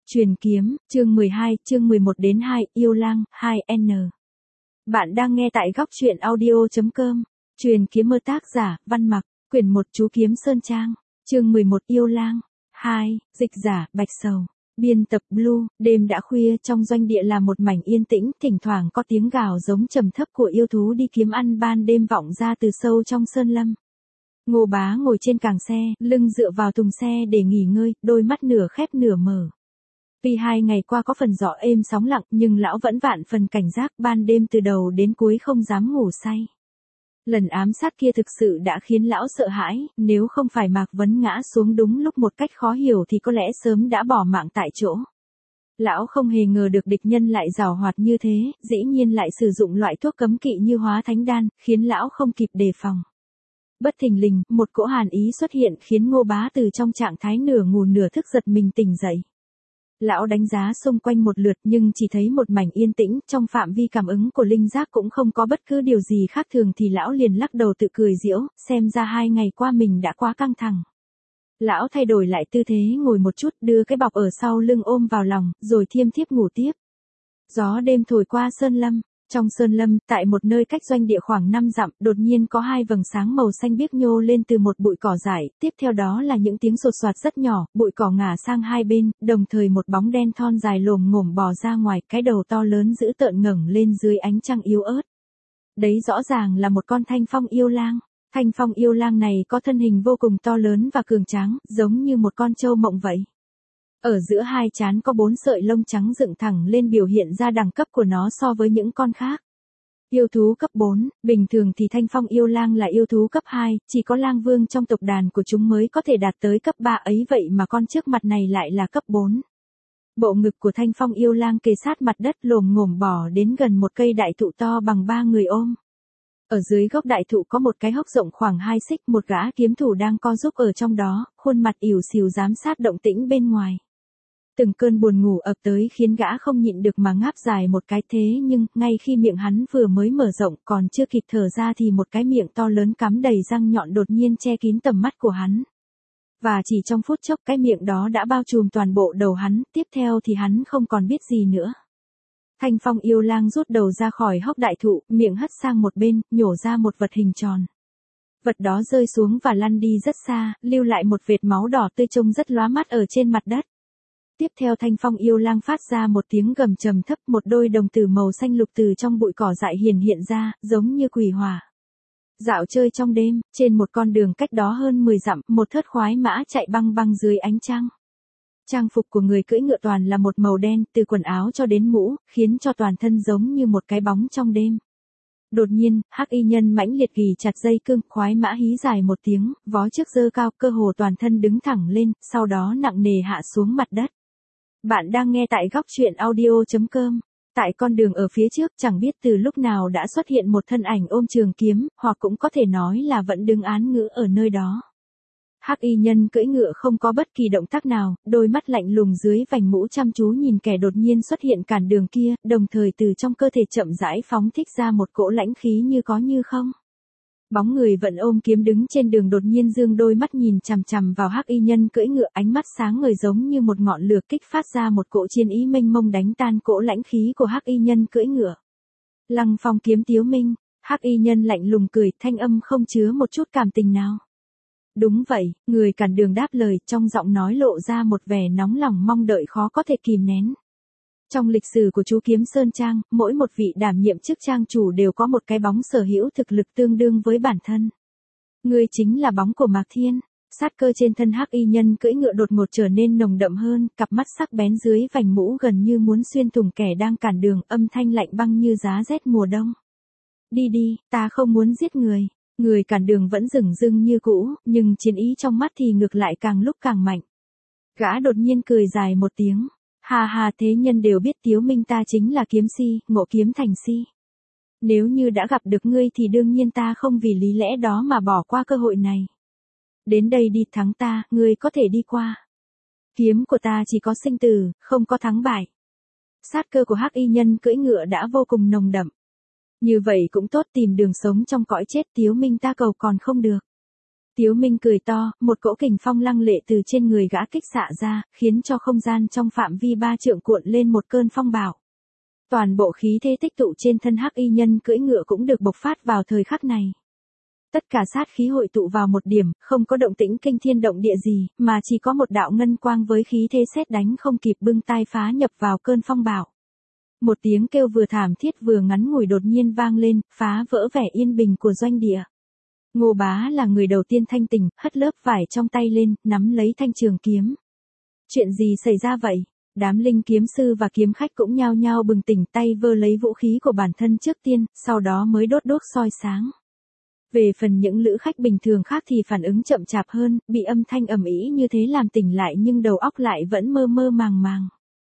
Truyền kiếm, chương 12, chương 11 đến 2, yêu lang, 2N. Bạn đang nghe tại góc truyện audio.com. Truyền kiếm mơ tác giả, Văn Mặc, quyển 1 chú kiếm Sơn Trang, chương 11 yêu lang, 2, dịch giả, Bạch Sầu. Biên tập Blue, đêm đã khuya trong doanh địa là một mảnh yên tĩnh, thỉnh thoảng có tiếng gào giống trầm thấp của yêu thú đi kiếm ăn ban đêm vọng ra từ sâu trong sơn lâm. Ngô Bá ngồi trên càng xe, lưng dựa vào thùng xe để nghỉ ngơi, đôi mắt nửa khép nửa mở. Vì 2 ngày qua có phần gió êm sóng lặng nhưng lão vẫn vạn phần cảnh giác, ban đêm từ đầu đến cuối không dám ngủ say. Lần ám sát kia thực sự đã khiến lão sợ hãi, nếu không phải Mạc Vấn ngã xuống đúng lúc một cách khó hiểu thì có lẽ sớm đã bỏ mạng tại chỗ. Lão không hề ngờ được địch nhân lại giàu hoạt như thế, dĩ nhiên lại sử dụng loại thuốc cấm kỵ như hóa thánh đan, khiến lão không kịp đề phòng. Bất thình lình, một cỗ hàn ý xuất hiện khiến Ngô Bá từ trong trạng thái nửa ngủ nửa thức giật mình tỉnh dậy. Lão đánh giá xung quanh một lượt nhưng chỉ thấy một mảnh yên tĩnh, trong phạm vi cảm ứng của linh giác cũng không có bất cứ điều gì khác thường thì lão liền lắc đầu tự cười giễu, xem ra 2 ngày qua mình đã quá căng thẳng. Lão thay đổi lại tư thế ngồi một chút, đưa cái bọc ở sau lưng ôm vào lòng, rồi thiêm thiếp ngủ tiếp. Gió đêm thổi qua sơn lâm. Trong sơn lâm, tại một nơi cách doanh địa khoảng 5 dặm, đột nhiên có 2 vầng sáng màu xanh biếc nhô lên từ một bụi cỏ dại, tiếp theo đó là những tiếng sột soạt rất nhỏ, bụi cỏ ngả sang hai bên, đồng thời một bóng đen thon dài lồm ngổm bò ra ngoài, cái đầu to lớn dữ tợn ngẩng lên dưới ánh trăng yếu ớt. Đấy rõ ràng là một con thanh phong yêu lang. Thanh phong yêu lang này có thân hình vô cùng to lớn và cường tráng, giống như một con trâu mộng vậy. Ở giữa hai trán có 4 sợi lông trắng dựng thẳng lên biểu hiện ra đẳng cấp của nó so với những con khác. Yêu thú cấp 4, bình thường thì thanh phong yêu lang là yêu thú cấp 2, chỉ có lang vương trong tộc đàn của chúng mới có thể đạt tới cấp 3 ấy, vậy mà con trước mặt này lại là cấp 4. Bộ ngực của thanh phong yêu lang kề sát mặt đất, lồm ngổm bò đến gần một cây đại thụ to bằng 3 người ôm. Ở dưới gốc đại thụ có một cái hốc rộng khoảng 2 xích, một gã kiếm thủ đang co giúp ở trong đó, khuôn mặt ỉu xìu giám sát động tĩnh bên ngoài. Từng cơn buồn ngủ ập tới khiến gã không nhịn được mà ngáp dài một cái, thế nhưng, ngay khi miệng hắn vừa mới mở rộng còn chưa kịp thở ra thì một cái miệng to lớn cắm đầy răng nhọn đột nhiên che kín tầm mắt của hắn. Và chỉ trong phút chốc cái miệng đó đã bao trùm toàn bộ đầu hắn, tiếp theo thì hắn không còn biết gì nữa. Thanh phong yêu lang rút đầu ra khỏi hốc đại thụ, miệng hất sang một bên, nhổ ra một vật hình tròn. Vật đó rơi xuống và lăn đi rất xa, lưu lại một vệt máu đỏ tươi trông rất lóa mắt ở trên mặt đất. Tiếp theo thanh phong yêu lang phát ra một tiếng gầm trầm thấp, một đôi đồng tử màu xanh lục từ trong bụi cỏ dại hiện ra, giống như quỷ hỏa. Dạo chơi trong đêm, trên một con đường cách đó hơn 10 dặm, một thớt khoái mã chạy băng băng dưới ánh trăng. Trang phục của người cưỡi ngựa toàn là một màu đen, từ quần áo cho đến mũ, khiến cho toàn thân giống như một cái bóng trong đêm. Đột nhiên, hắc y nhân mãnh liệt ghì chặt dây cương, khoái mã hí dài một tiếng, vó trước giơ cao, cơ hồ toàn thân đứng thẳng lên, sau đó nặng nề hạ xuống mặt đất. Bạn đang nghe tại góc truyện audio.com. Tại con đường ở phía trước chẳng biết từ lúc nào đã xuất hiện một thân ảnh ôm trường kiếm, hoặc cũng có thể nói là vẫn đứng án ngữ ở nơi đó. Hắc y nhân cưỡi ngựa không có bất kỳ động tác nào, đôi mắt lạnh lùng dưới vành mũ chăm chú nhìn kẻ đột nhiên xuất hiện cản đường kia, đồng thời từ trong cơ thể chậm rãi phóng thích ra một cỗ lãnh khí như có như không. Bóng người vẫn ôm kiếm đứng trên đường đột nhiên dương đôi mắt nhìn chằm chằm vào hắc y nhân cưỡi ngựa, ánh mắt sáng ngời giống như một ngọn lửa kích phát ra một cỗ chiến ý mênh mông đánh tan cỗ lãnh khí của hắc y nhân cưỡi ngựa. Lăng phong kiếm tiếu minh, hắc y nhân lạnh lùng cười, thanh âm không chứa một chút cảm tình nào. Đúng vậy, người cản đường đáp lời, trong giọng nói lộ ra một vẻ nóng lòng mong đợi khó có thể kìm nén. Trong lịch sử của chú kiếm Sơn Trang, mỗi một vị đảm nhiệm chức trang chủ đều có một cái bóng sở hữu thực lực tương đương với bản thân. Người chính là bóng của Mạc Thiên. Sát cơ trên thân hắc y nhân cưỡi ngựa đột ngột trở nên nồng đậm hơn, cặp mắt sắc bén dưới vành mũ gần như muốn xuyên thủng kẻ đang cản đường, âm thanh lạnh băng như giá rét mùa đông. Đi đi, ta không muốn giết người. Người cản đường vẫn dửng dưng như cũ, nhưng chiến ý trong mắt thì ngược lại càng lúc càng mạnh. Gã đột nhiên cười dài một tiếng. Ha ha, thế nhân đều biết Tiếu Minh ta chính là kiếm si, ngộ kiếm thành si. Nếu như đã gặp được ngươi thì đương nhiên ta không vì lý lẽ đó mà bỏ qua cơ hội này. Đến đây đi, thắng ta, ngươi có thể đi qua. Kiếm của ta chỉ có sinh tử, không có thắng bại. Sát cơ của hắc y nhân cưỡi ngựa đã vô cùng nồng đậm. Như vậy cũng tốt, tìm đường sống trong cõi chết, Tiếu Minh ta cầu còn không được. Tiếu Minh cười to, một cỗ kình phong lăng lệ từ trên người gã kích xạ ra, khiến cho không gian trong phạm vi 3 trượng cuộn lên một cơn phong bạo. Toàn bộ khí thế tích tụ trên thân hắc y nhân cưỡi ngựa cũng được bộc phát vào thời khắc này. Tất cả sát khí hội tụ vào một điểm, không có động tĩnh kinh thiên động địa gì, mà chỉ có một đạo ngân quang với khí thế sét đánh không kịp bưng tai phá nhập vào cơn phong bạo. Một tiếng kêu vừa thảm thiết vừa ngắn ngủi đột nhiên vang lên, phá vỡ vẻ yên bình của doanh địa. Ngô Bá là người đầu tiên thanh tỉnh, hất lớp vải trong tay lên, nắm lấy thanh trường kiếm. Chuyện gì xảy ra vậy? Đám linh kiếm sư và kiếm khách cũng nhao nhao bừng tỉnh, tay vơ lấy vũ khí của bản thân trước tiên, sau đó mới đốt đuốc soi sáng. Về phần những lữ khách bình thường khác thì phản ứng chậm chạp hơn, bị âm thanh ầm ĩ như thế làm tỉnh lại nhưng đầu óc lại vẫn mơ mơ màng màng.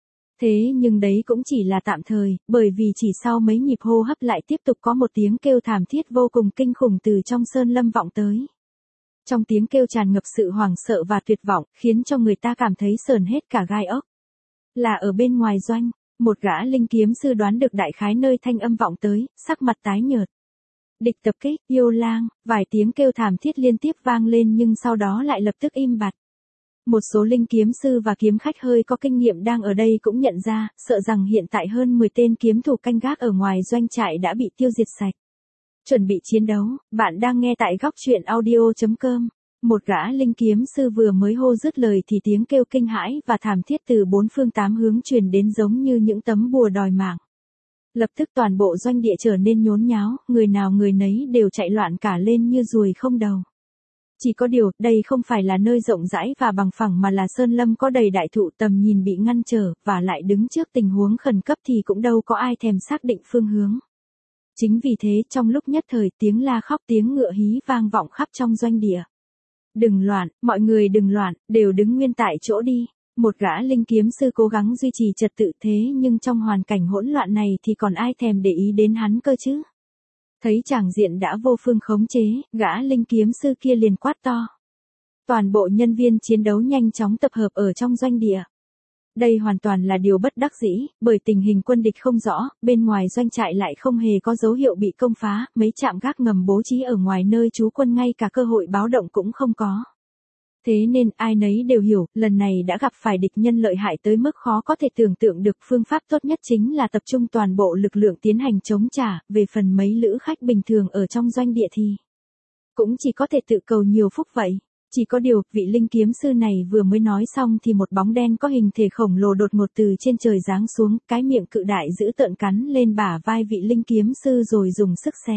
Thế nhưng đấy cũng chỉ là tạm thời, bởi vì chỉ sau mấy nhịp hô hấp lại tiếp tục có một tiếng kêu thảm thiết vô cùng kinh khủng từ trong sơn lâm vọng tới. Trong tiếng kêu tràn ngập sự hoảng sợ và tuyệt vọng, khiến cho người ta cảm thấy sởn hết cả gai ốc. Là ở bên ngoài doanh, một gã linh kiếm sư đoán được đại khái nơi thanh âm vọng tới, sắc mặt tái nhợt. Địch tập kích, yêu lang, vài tiếng kêu thảm thiết liên tiếp vang lên nhưng sau đó lại lập tức im bặt. Một số linh kiếm sư và kiếm khách hơi có kinh nghiệm đang ở đây cũng nhận ra, sợ rằng hiện tại hơn 10 tên kiếm thủ canh gác ở ngoài doanh trại đã bị tiêu diệt sạch. Chuẩn bị chiến đấu, bạn đang nghe tại góc truyện audio.com. Một gã linh kiếm sư vừa mới hô dứt lời thì tiếng kêu kinh hãi và thảm thiết từ 4 phương 8 hướng truyền đến giống như những tấm bùa đòi mạng. Lập tức toàn bộ doanh địa trở nên nhốn nháo, người nào người nấy đều chạy loạn cả lên như ruồi không đầu. Chỉ có điều, đây không phải là nơi rộng rãi và bằng phẳng mà là sơn lâm có đầy đại thụ, tầm nhìn bị ngăn trở, và lại đứng trước tình huống khẩn cấp thì cũng đâu có ai thèm xác định phương hướng. Chính vì thế trong lúc nhất thời tiếng la khóc tiếng ngựa hí vang vọng khắp trong doanh địa. Đừng loạn, mọi người đừng loạn, đều đứng nguyên tại chỗ đi. Một gã linh kiếm sư cố gắng duy trì trật tự thế nhưng trong hoàn cảnh hỗn loạn này thì còn ai thèm để ý đến hắn cơ chứ. Thấy tràng diện đã vô phương khống chế, gã linh kiếm sư kia liền quát to. Toàn bộ nhân viên chiến đấu nhanh chóng tập hợp ở trong doanh địa. Đây hoàn toàn là điều bất đắc dĩ, bởi tình hình quân địch không rõ, bên ngoài doanh trại lại không hề có dấu hiệu bị công phá, mấy trạm gác ngầm bố trí ở ngoài nơi trú quân ngay cả cơ hội báo động cũng không có. Thế nên ai nấy đều hiểu, lần này đã gặp phải địch nhân lợi hại tới mức khó có thể tưởng tượng được, phương pháp tốt nhất chính là tập trung toàn bộ lực lượng tiến hành chống trả, về phần mấy lữ khách bình thường ở trong doanh địa thì cũng chỉ có thể tự cầu nhiều phúc vậy. Chỉ có điều, vị linh kiếm sư này vừa mới nói xong thì một bóng đen có hình thể khổng lồ đột ngột từ trên trời giáng xuống, cái miệng cự đại giữ tợn cắn lên bả vai vị linh kiếm sư rồi dùng sức xé.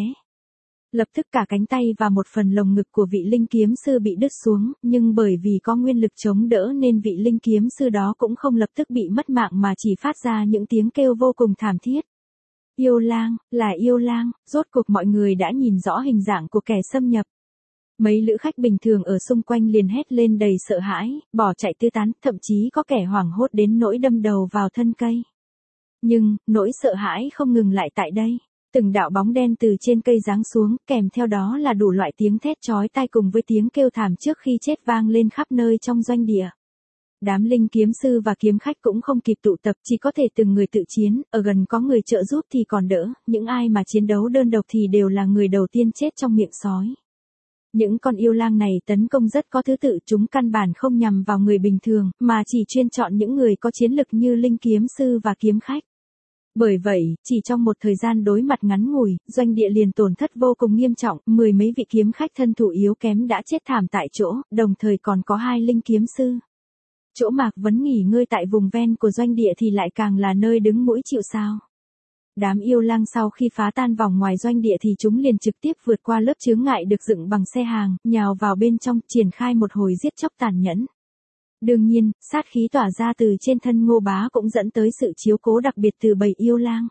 Lập tức cả cánh tay và một phần lồng ngực của vị linh kiếm sư bị đứt xuống, nhưng bởi vì có nguyên lực chống đỡ nên vị linh kiếm sư đó cũng không lập tức bị mất mạng mà chỉ phát ra những tiếng kêu vô cùng thảm thiết. Yêu lang, là yêu lang, rốt cuộc mọi người đã nhìn rõ hình dạng của kẻ xâm nhập. Mấy lữ khách bình thường ở xung quanh liền hét lên đầy sợ hãi, bỏ chạy tứ tán, thậm chí có kẻ hoảng hốt đến nỗi đâm đầu vào thân cây. Nhưng, nỗi sợ hãi không ngừng lại tại đây. Từng đạo bóng đen từ trên cây giáng xuống, kèm theo đó là đủ loại tiếng thét chói tai cùng với tiếng kêu thảm trước khi chết vang lên khắp nơi trong doanh địa. Đám linh kiếm sư và kiếm khách cũng không kịp tụ tập, chỉ có thể từng người tự chiến, ở gần có người trợ giúp thì còn đỡ, những ai mà chiến đấu đơn độc thì đều là người đầu tiên chết trong miệng sói. Những con yêu lang này tấn công rất có thứ tự, chúng căn bản không nhằm vào người bình thường, mà chỉ chuyên chọn những người có chiến lực như linh kiếm sư và kiếm khách. Bởi vậy, chỉ trong một thời gian đối mặt ngắn ngủi, doanh địa liền tổn thất vô cùng nghiêm trọng, 10 mấy vị kiếm khách thân thủ yếu kém đã chết thảm tại chỗ, đồng thời còn có 2 linh kiếm sư. Chỗ Mạc Vấn nghỉ ngơi tại vùng ven của doanh địa thì lại càng là nơi đứng mũi chịu sào. Đám yêu lang sau khi phá tan vòng ngoài doanh địa thì chúng liền trực tiếp vượt qua lớp chướng ngại được dựng bằng xe hàng, nhào vào bên trong, triển khai một hồi giết chóc tàn nhẫn. Đương nhiên, sát khí tỏa ra từ trên thân Ngô Bá cũng dẫn tới sự chiếu cố đặc biệt từ bầy yêu lang.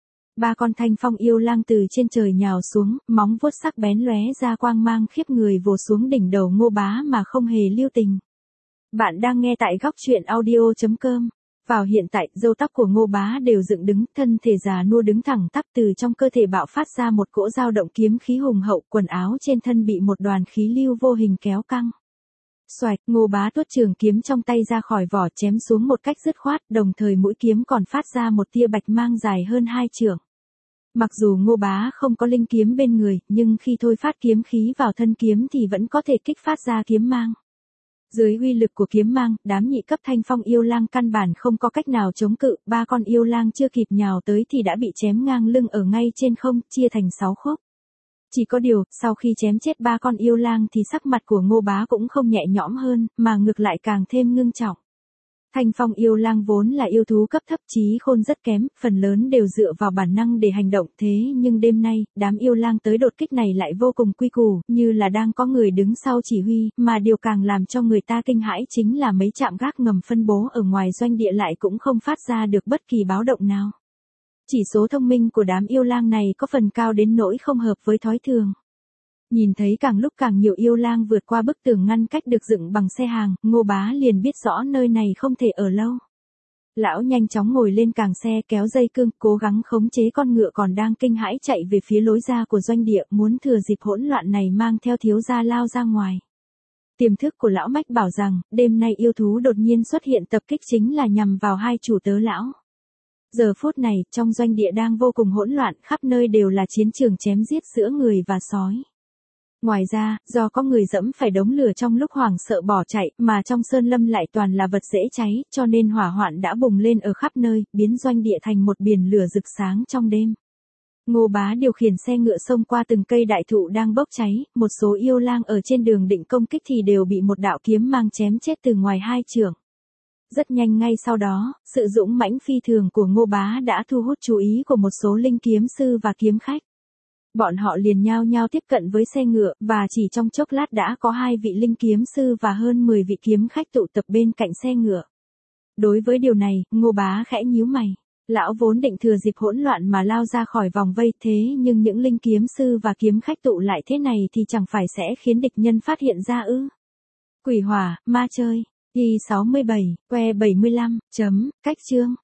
3 con thanh phong yêu lang từ trên trời nhào xuống, móng vuốt sắc bén lóe ra quang mang khiếp người vồ xuống đỉnh đầu Ngô Bá mà không hề lưu tình. Bạn đang nghe tại góc truyện audio.com. Vào hiện tại, râu tóc của Ngô Bá đều dựng đứng, thân thể già nua đứng thẳng tắp, từ trong cơ thể bạo phát ra một cỗ dao động kiếm khí hùng hậu, quần áo trên thân bị một đoàn khí lưu vô hình kéo căng. Xoạch, Ngô Bá tuốt trường kiếm trong tay ra khỏi vỏ chém xuống một cách dứt khoát, đồng thời mũi kiếm còn phát ra một tia bạch mang dài hơn 2 trượng. Mặc dù Ngô Bá không có linh kiếm bên người, nhưng khi thôi phát kiếm khí vào thân kiếm thì vẫn có thể kích phát ra kiếm mang. Dưới uy lực của kiếm mang, đám nhị cấp Thanh Phong yêu lang căn bản không có cách nào chống cự, ba con yêu lang chưa kịp nhào tới thì đã bị chém ngang lưng ở ngay trên không, chia thành 6 khúc. Chỉ có điều, sau khi chém chết ba con yêu lang thì sắc mặt của Ngô Bá cũng không nhẹ nhõm hơn, mà ngược lại càng thêm ngưng trọng. Thanh Phong yêu lang vốn là yêu thú cấp thấp, trí khôn rất kém, phần lớn đều dựa vào bản năng để hành động, thế nhưng đêm nay, đám yêu lang tới đột kích này lại vô cùng quy củ, như là đang có người đứng sau chỉ huy, mà điều càng làm cho người ta kinh hãi chính là mấy trạm gác ngầm phân bố ở ngoài doanh địa lại cũng không phát ra được bất kỳ báo động nào. Chỉ số thông minh của đám yêu lang này có phần cao đến nỗi không hợp với thói thường. Nhìn thấy càng lúc càng nhiều yêu lang vượt qua bức tường ngăn cách được dựng bằng xe hàng, Ngô Bá liền biết rõ nơi này không thể ở lâu. Lão nhanh chóng ngồi lên càng xe kéo dây cương, cố gắng khống chế con ngựa còn đang kinh hãi chạy về phía lối ra của doanh địa, muốn thừa dịp hỗn loạn này mang theo thiếu gia lao ra ngoài. Tiềm thức của lão mách bảo rằng, đêm nay yêu thú đột nhiên xuất hiện tập kích chính là nhằm vào hai chủ tớ lão. Giờ phút này, trong doanh địa đang vô cùng hỗn loạn, khắp nơi đều là chiến trường chém giết giữa người và sói. Ngoài ra, do có người dẫm phải đống lửa trong lúc hoảng sợ bỏ chạy, mà trong sơn lâm lại toàn là vật dễ cháy, cho nên hỏa hoạn đã bùng lên ở khắp nơi, biến doanh địa thành một biển lửa rực sáng trong đêm. Ngô Bá điều khiển xe ngựa xông qua từng cây đại thụ đang bốc cháy, một số yêu lang ở trên đường định công kích thì đều bị một đạo kiếm mang chém chết từ ngoài hai chưởng. Rất nhanh ngay sau đó, sự dũng mãnh phi thường của Ngô Bá đã thu hút chú ý của một số linh kiếm sư và kiếm khách. Bọn họ liền nhao nhao tiếp cận với xe ngựa, và chỉ trong chốc lát đã có 2 vị linh kiếm sư và hơn 10 vị kiếm khách tụ tập bên cạnh xe ngựa. Đối với điều này, Ngô Bá khẽ nhíu mày. Lão vốn định thừa dịp hỗn loạn mà lao ra khỏi vòng vây, thế nhưng những linh kiếm sư và kiếm khách tụ lại thế này thì chẳng phải sẽ khiến địch nhân phát hiện ra ư? Quỷ hỏa, ma chơi. Y67, que 75, cách chương.